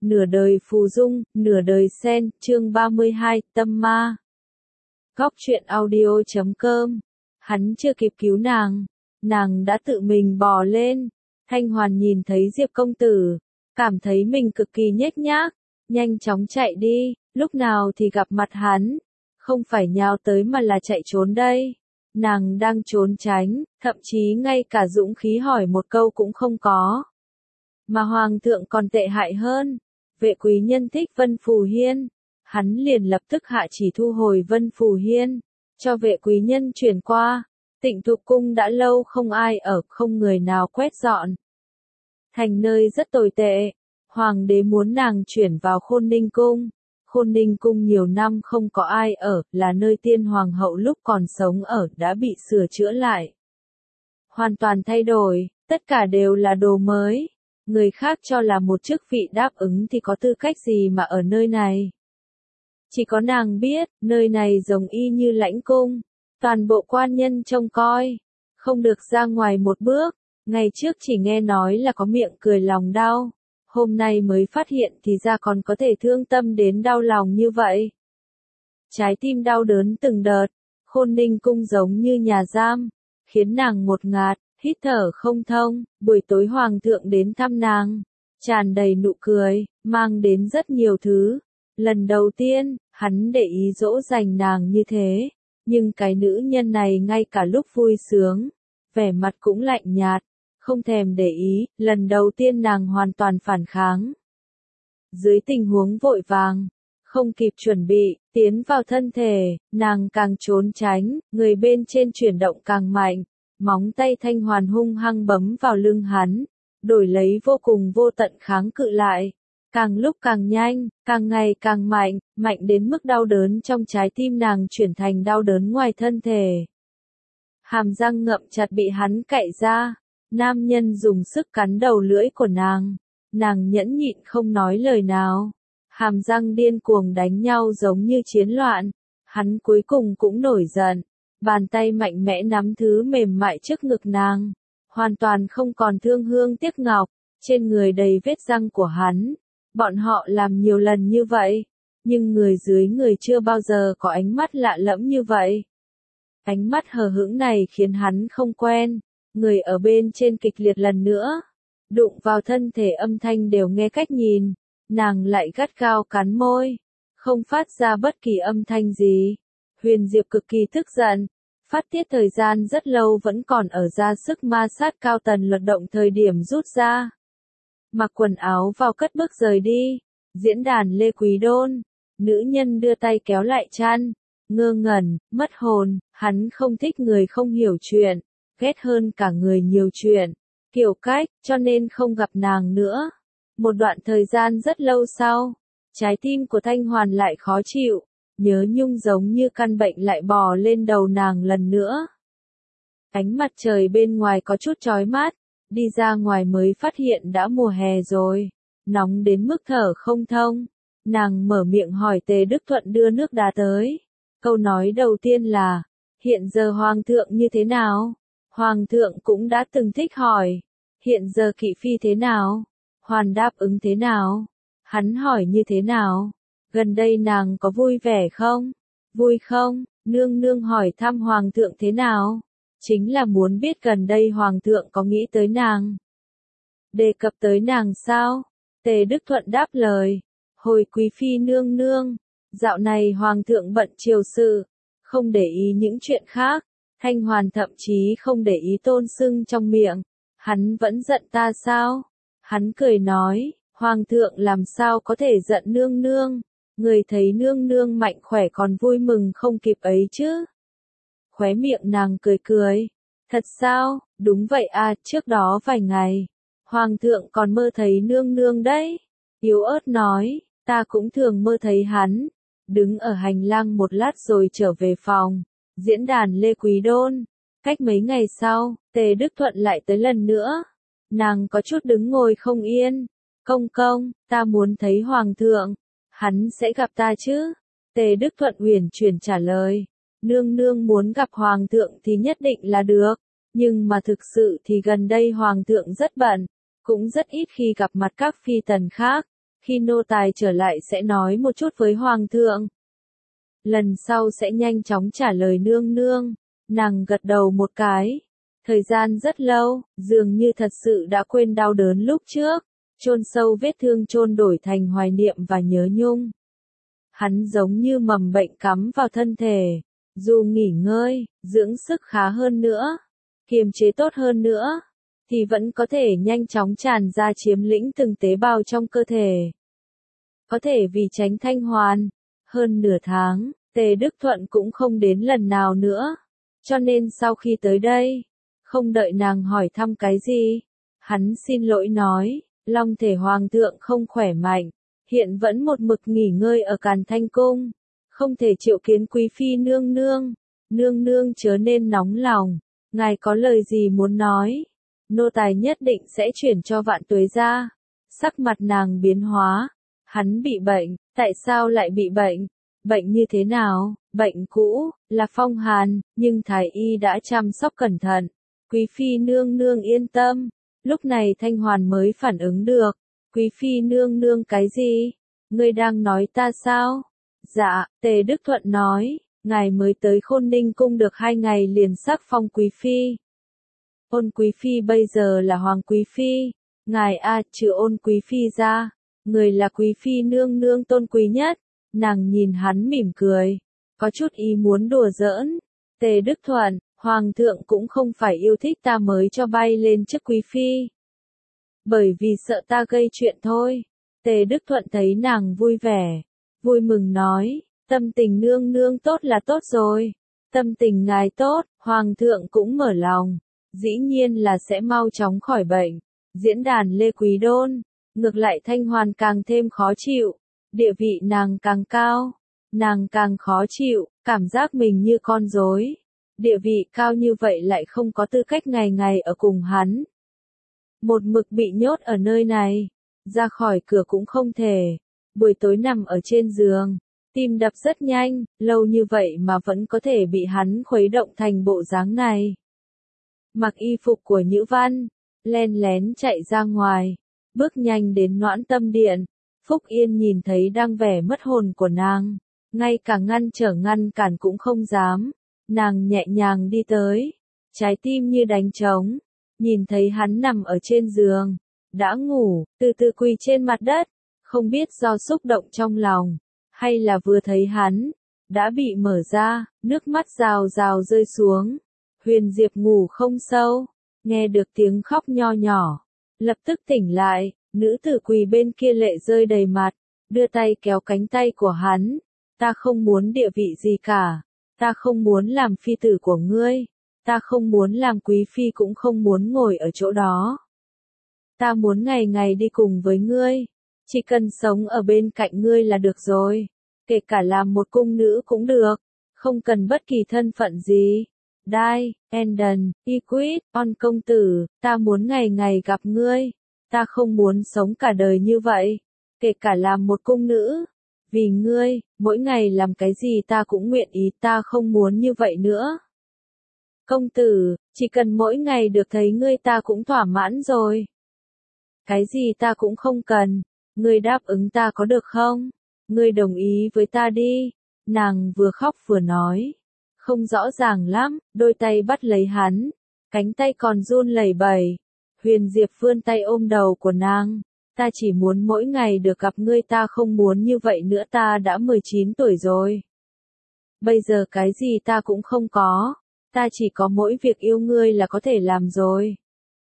nửa đời phù dung, nửa đời sen, chương 32, tâm ma. Góc truyện audio.com. Hắn chưa kịp cứu nàng đã tự mình bò lên. Thanh Hoàn nhìn thấy Diệp công tử, cảm thấy mình cực kỳ nhếch nhác, nhanh chóng chạy đi, lúc nào thì gặp mặt hắn, không phải nhào tới mà là chạy trốn đây. Nàng đang trốn tránh, thậm chí ngay cả dũng khí hỏi một câu cũng không có. Mà hoàng thượng còn tệ hại hơn, vệ quý nhân thích Vân Phù Hiên, hắn liền lập tức hạ chỉ thu hồi Vân Phù Hiên, cho vệ quý nhân chuyển qua. Tịnh Thục cung đã lâu không ai ở, không người nào quét dọn. Thành nơi rất tồi tệ, hoàng đế muốn nàng chuyển vào Khôn Ninh cung. Khôn Ninh cung nhiều năm không có ai ở, là nơi tiên hoàng hậu lúc còn sống ở, đã bị sửa chữa lại. Hoàn toàn thay đổi, tất cả đều là đồ mới. Người khác cho là một chức vị đáp ứng thì có tư cách gì mà ở nơi này. Chỉ có nàng biết, nơi này giống y như lãnh cung. Toàn bộ quan nhân trông coi, không được ra ngoài một bước. Ngày trước chỉ nghe nói là có miệng cười lòng đau. Hôm nay mới phát hiện thì ra còn có thể thương tâm đến đau lòng như vậy. Trái tim đau đớn từng đợt, Khôn Ninh cung giống như nhà giam, khiến nàng ngột ngạt, hít thở không thông. Buổi tối hoàng thượng đến thăm nàng, tràn đầy nụ cười, mang đến rất nhiều thứ. Lần đầu tiên, hắn để ý dỗ dành nàng như thế, nhưng cái nữ nhân này ngay cả lúc vui sướng, vẻ mặt cũng lạnh nhạt, không thèm để ý. Lần đầu tiên nàng hoàn toàn phản kháng. Dưới tình huống vội vàng, không kịp chuẩn bị, tiến vào thân thể, nàng càng trốn tránh, người bên trên chuyển động càng mạnh, móng tay Thanh Hoàn hung hăng bấm vào lưng hắn, đổi lấy vô cùng vô tận kháng cự lại. Càng lúc càng nhanh, càng ngày càng mạnh, mạnh đến mức đau đớn trong trái tim nàng chuyển thành đau đớn ngoài thân thể. Hàm răng ngậm chặt bị hắn cạy ra, nam nhân dùng sức cắn đầu lưỡi của nàng nhẫn nhịn không nói lời nào. Hàm răng điên cuồng đánh nhau giống như chiến loạn, hắn cuối cùng cũng nổi giận, bàn tay mạnh mẽ nắm thứ mềm mại trước ngực nàng, hoàn toàn không còn thương hương tiếc ngọc, trên người đầy vết răng của hắn. Bọn họ làm nhiều lần như vậy, nhưng người dưới người chưa bao giờ có ánh mắt lạ lẫm như vậy. Ánh mắt hờ hững này khiến hắn không quen, người ở bên trên kịch liệt lần nữa, đụng vào thân thể âm thanh đều nghe cách nhìn, nàng lại gắt gao cắn môi, không phát ra bất kỳ âm thanh gì. Huyền Diệp cực kỳ tức giận, phát tiết thời gian rất lâu vẫn còn ở ra sức ma sát cao tần luật động thời điểm rút ra. Mặc quần áo vào cất bước rời đi, diễn đàn Lê Quý Đôn, nữ nhân đưa tay kéo lại chăn, ngơ ngẩn, mất hồn, hắn không thích người không hiểu chuyện, ghét hơn cả người nhiều chuyện, kiểu cách, cho nên không gặp nàng nữa. Một đoạn thời gian rất lâu sau, trái tim của Thanh Hoàn lại khó chịu, nhớ nhung giống như căn bệnh lại bò lên đầu nàng lần nữa. Ánh mặt trời bên ngoài có chút chói mắt. Đi ra ngoài mới phát hiện đã mùa hè rồi, nóng đến mức thở không thông. Nàng mở miệng hỏi Tề Đức Thuận đưa nước đá tới. Câu nói đầu tiên là, hiện giờ hoàng thượng như thế nào? Hoàng thượng cũng đã từng thích hỏi, hiện giờ kỵ phi thế nào? Hoàn đáp ứng thế nào? Hắn hỏi như thế nào? Gần đây nàng có vui vẻ không? Vui không? Nương nương hỏi thăm hoàng thượng thế nào? Chính là muốn biết gần đây hoàng thượng có nghĩ tới nàng. Đề cập tới nàng sao? Tề Đức Thuận đáp lời. Hồi quý phi nương nương, dạo này hoàng thượng bận triều sự, không để ý những chuyện khác. Thanh Hoàn thậm chí không để ý tôn xưng trong miệng. Hắn vẫn giận ta sao? Hắn cười nói, hoàng thượng làm sao có thể giận nương nương? Người thấy nương nương mạnh khỏe còn vui mừng không kịp ấy chứ? Khóe miệng nàng cười cười. Thật sao? Đúng vậy à, trước đó vài ngày, hoàng thượng còn mơ thấy nương nương đấy. Yếu ớt nói, ta cũng thường mơ thấy hắn. Đứng ở hành lang một lát rồi trở về phòng. Diễn đàn Lê Quý Đôn. Cách mấy ngày sau, Tề Đức Thuận lại tới lần nữa. Nàng có chút đứng ngồi không yên. Công công, ta muốn thấy hoàng thượng. Hắn sẽ gặp ta chứ? Tề Đức Thuận uyển chuyển trả lời. Nương nương muốn gặp hoàng thượng thì nhất định là được, nhưng mà thực sự thì gần đây hoàng thượng rất bận, cũng rất ít khi gặp mặt các phi tần khác. Khi nô tài trở lại sẽ nói một chút với hoàng thượng. Lần sau sẽ nhanh chóng trả lời nương nương. Nàng gật đầu một cái. Thời gian rất lâu, dường như thật sự đã quên đau đớn lúc trước. Chôn sâu vết thương chôn đổi thành hoài niệm và nhớ nhung. Hắn giống như mầm bệnh cắm vào thân thể. Dù nghỉ ngơi, dưỡng sức khá hơn nữa, kiềm chế tốt hơn nữa, thì vẫn có thể nhanh chóng tràn ra chiếm lĩnh từng tế bào trong cơ thể. Có thể vì tránh Thanh Hoàn, hơn nửa tháng, Tề Đức Thuận cũng không đến lần nào nữa. Cho nên sau khi tới đây, không đợi nàng hỏi thăm cái gì, hắn xin lỗi nói, long thể hoàng thượng không khỏe mạnh, hiện vẫn một mực nghỉ ngơi ở Càn Thanh Cung, không thể triệu kiến quý phi nương nương. Nương nương chớ nên nóng lòng, ngài có lời gì muốn nói, nô tài nhất định sẽ chuyển cho Vạn Tuế gia. Sắc mặt nàng biến hóa, hắn bị bệnh, tại sao lại bị bệnh? Bệnh như thế nào? Bệnh cũ, là phong hàn, nhưng thái y đã chăm sóc cẩn thận. Quý phi nương nương yên tâm. Lúc này Thanh Hoàn mới phản ứng được. Quý phi nương nương cái gì? Ngươi đang nói ta sao? Dạ, Tề Đức Thuận nói, ngài mới tới Khôn Ninh cung được 2 ngày liền sắc phong quý phi. Ôn quý phi bây giờ là hoàng quý phi. Ngài trừ Ôn quý phi ra, người là quý phi nương nương tôn quý nhất. Nàng nhìn hắn mỉm cười, có chút ý muốn đùa giỡn. Tề Đức Thuận, hoàng thượng cũng không phải yêu thích ta mới cho bay lên chức quý phi. Bởi vì sợ ta gây chuyện thôi. Tề Đức Thuận thấy nàng vui vẻ, vui mừng nói, tâm tình nương nương tốt là tốt rồi. Tâm tình ngài tốt, hoàng thượng cũng mở lòng, dĩ nhiên là sẽ mau chóng khỏi bệnh. Diễn đàn Lê Quý Đôn, ngược lại Thanh Hoàn càng thêm khó chịu, địa vị nàng càng cao, nàng càng khó chịu, cảm giác mình như con rối. Địa vị cao như vậy lại không có tư cách ngày ngày ở cùng hắn. Một mực bị nhốt ở nơi này, ra khỏi cửa cũng không thể. Buổi tối nằm ở trên giường, tim đập rất nhanh, lâu như vậy mà vẫn có thể bị hắn khuấy động thành bộ dáng này. Mặc y phục của Nhữ Văn, len lén chạy ra ngoài, bước nhanh đến Noãn Tâm Điện. Phúc Yên nhìn thấy đang vẻ mất hồn của nàng, ngay cả ngăn cản cũng không dám. Nàng nhẹ nhàng đi tới, trái tim như đánh trống, nhìn thấy hắn nằm ở trên giường, đã ngủ, từ từ quỳ trên mặt đất, không biết do xúc động trong lòng, hay là vừa thấy hắn, đã bị mở ra, nước mắt rào rào rơi xuống. Huyền Diệp ngủ không sâu, nghe được tiếng khóc nho nhỏ, lập tức tỉnh lại, nữ tử quỳ bên kia lệ rơi đầy mặt, đưa tay kéo cánh tay của hắn, ta không muốn địa vị gì cả, ta không muốn làm phi tử của ngươi, ta không muốn làm quý phi cũng không muốn ngồi ở chỗ đó. Ta muốn ngày ngày đi cùng với ngươi, chỉ cần sống ở bên cạnh ngươi là được rồi, kể cả làm một cung nữ cũng được, không cần bất kỳ thân phận gì. Đai, Enden, Equid, On công tử, ta muốn ngày ngày gặp ngươi, ta không muốn sống cả đời như vậy, kể cả làm một cung nữ. Vì ngươi, mỗi ngày làm cái gì ta cũng nguyện ý, ta không muốn như vậy nữa. Công tử, chỉ cần mỗi ngày được thấy ngươi ta cũng thỏa mãn rồi. Cái gì ta cũng không cần, ngươi đáp ứng ta có được không? Ngươi đồng ý với ta đi. Nàng vừa khóc vừa nói. Không rõ ràng lắm, đôi tay bắt lấy hắn, cánh tay còn run lẩy bẩy. Huyền Diệp vươn tay ôm đầu của nàng. Ta chỉ muốn mỗi ngày được gặp ngươi, ta không muốn như vậy nữa, ta đã 19 tuổi rồi. Bây giờ cái gì ta cũng không có, ta chỉ có mỗi việc yêu ngươi là có thể làm rồi.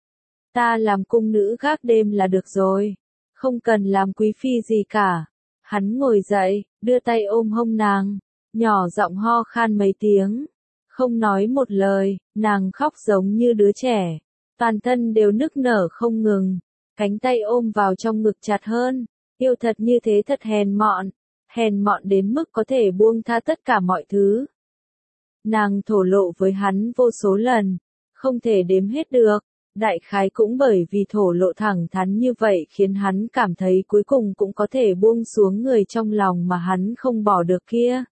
Ta làm cung nữ gác đêm là được rồi, không cần làm quý phi gì cả. Hắn ngồi dậy, đưa tay ôm hông nàng, nhỏ giọng ho khan mấy tiếng, không nói một lời, nàng khóc giống như đứa trẻ, toàn thân đều nức nở không ngừng. Cánh tay ôm vào trong ngực chặt hơn, yêu thật như thế thật hèn mọn đến mức có thể buông tha tất cả mọi thứ. Nàng thổ lộ với hắn vô số lần, không thể đếm hết được, đại khái cũng bởi vì thổ lộ thẳng thắn như vậy khiến hắn cảm thấy cuối cùng cũng có thể buông xuống người trong lòng mà hắn không bỏ được kia.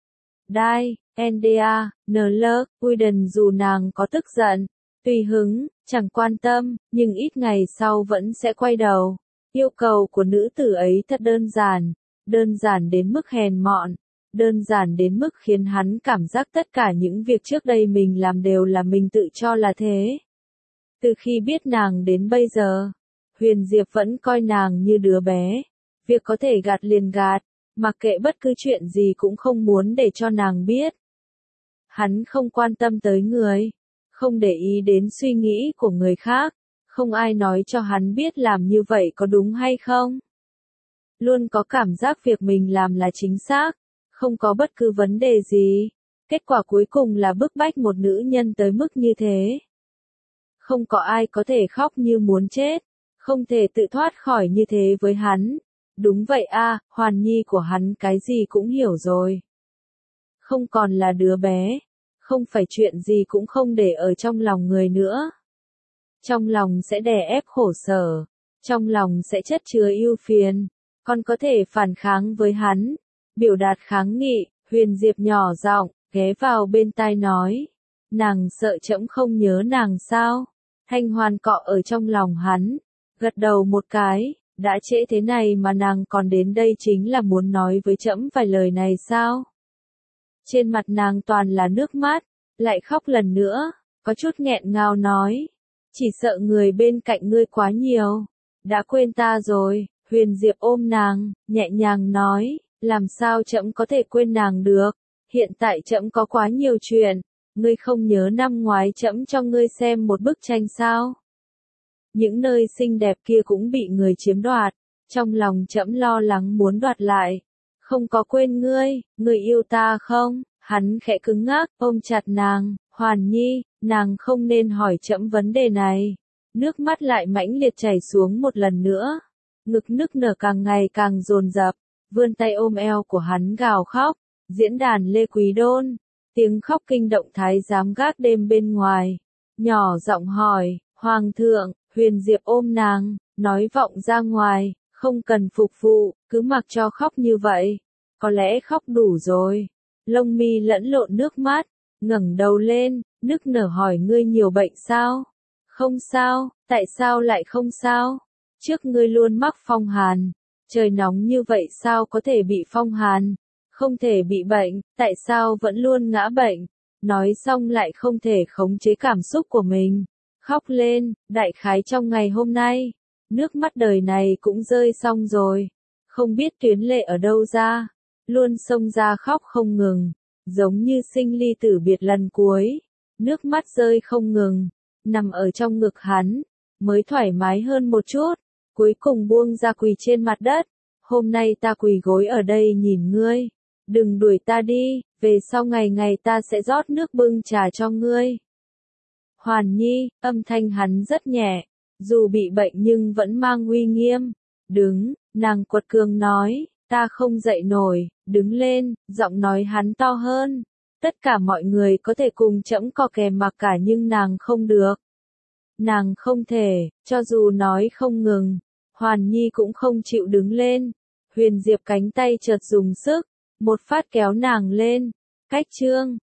Đai, Endea, Nlurk, Uiden dù nàng có tức giận, tùy hứng, chẳng quan tâm, nhưng ít ngày sau vẫn sẽ quay đầu. Yêu cầu của nữ tử ấy thật đơn giản đến mức hèn mọn, đơn giản đến mức khiến hắn cảm giác tất cả những việc trước đây mình làm đều là mình tự cho là thế. Từ khi biết nàng đến bây giờ, Huyền Diệp vẫn coi nàng như đứa bé, việc có thể gạt liền gạt, mặc kệ bất cứ chuyện gì cũng không muốn để cho nàng biết. Hắn không quan tâm tới người, không để ý đến suy nghĩ của người khác, không ai nói cho hắn biết làm như vậy có đúng hay không. Luôn có cảm giác việc mình làm là chính xác, không có bất cứ vấn đề gì. Kết quả cuối cùng là bức bách một nữ nhân tới mức như thế. Không có ai có thể khóc như muốn chết, không thể tự thoát khỏi như thế với hắn. Đúng vậy a, Hoàn Nhi của hắn cái gì cũng hiểu rồi. Không còn là đứa bé, không phải chuyện gì cũng không để ở trong lòng người nữa. Trong lòng sẽ đè ép khổ sở, trong lòng sẽ chất chứa ưu phiền, còn có thể phản kháng với hắn, biểu đạt kháng nghị. Huyền Diệp nhỏ giọng, ghé vào bên tai nói, nàng sợ trẫm không nhớ nàng sao? Thanh Hoan cọ ở trong lòng hắn, gật đầu một cái, đã trễ thế này mà nàng còn đến đây chính là muốn nói với trẫm vài lời này sao? Trên mặt nàng toàn là nước mắt, lại khóc lần nữa, có chút nghẹn ngào nói, chỉ sợ người bên cạnh ngươi quá nhiều, đã quên ta rồi. Huyền Diệp ôm nàng, nhẹ nhàng nói, làm sao trẫm có thể quên nàng được, hiện tại trẫm có quá nhiều chuyện, ngươi không nhớ năm ngoái trẫm cho ngươi xem một bức tranh sao? Những nơi xinh đẹp kia cũng bị người chiếm đoạt, trong lòng trẫm lo lắng muốn đoạt lại. Không có quên ngươi, ngươi yêu ta không? Hắn khẽ cứng ngắc, ôm chặt nàng, Hoàn Nhi, nàng không nên hỏi trẫm vấn đề này. Nước mắt lại mãnh liệt chảy xuống một lần nữa, ngực nức nở càng ngày càng dồn dập, vươn tay ôm eo của hắn gào khóc. Diễn đàn Lê Quý Đôn, tiếng khóc kinh động thái giám gác đêm bên ngoài, nhỏ giọng hỏi, Hoàng thượng. Huyền Diệp ôm nàng, nói vọng ra ngoài, không cần phục vụ, cứ mặc cho khóc như vậy, có lẽ khóc đủ rồi. Lông mi lẫn lộn nước mắt, ngẩng đầu lên, nức nở hỏi ngươi nhiều bệnh sao? Không sao, tại sao lại không sao? Trước ngươi luôn mắc phong hàn, trời nóng như vậy sao có thể bị phong hàn? Không thể bị bệnh, tại sao vẫn luôn ngã bệnh? Nói xong lại không thể khống chế cảm xúc của mình. Khóc lên, đại khái trong ngày hôm nay, nước mắt đời này cũng rơi xong rồi. Không biết tuyến lệ ở đâu ra, luôn xông ra khóc không ngừng, giống như sinh ly tử biệt lần cuối. Nước mắt rơi không ngừng, nằm ở trong ngực hắn, mới thoải mái hơn một chút, cuối cùng buông ra quỳ trên mặt đất. Hôm nay ta quỳ gối ở đây nhìn ngươi, đừng đuổi ta đi, về sau ngày ngày ta sẽ rót nước bưng trà cho ngươi. Hoàn Nhi, âm thanh hắn rất nhẹ, dù bị bệnh nhưng vẫn mang uy nghiêm. Đứng, nàng quật cường nói, ta không dậy nổi, đứng lên, giọng nói hắn to hơn. Tất cả mọi người có thể cùng trẫm co kè mặc cả nhưng nàng không được. Nàng không thể, cho dù nói không ngừng, Hoàn Nhi cũng không chịu đứng lên. Huyền Diệp cánh tay chợt dùng sức, một phát kéo nàng lên. Cách chương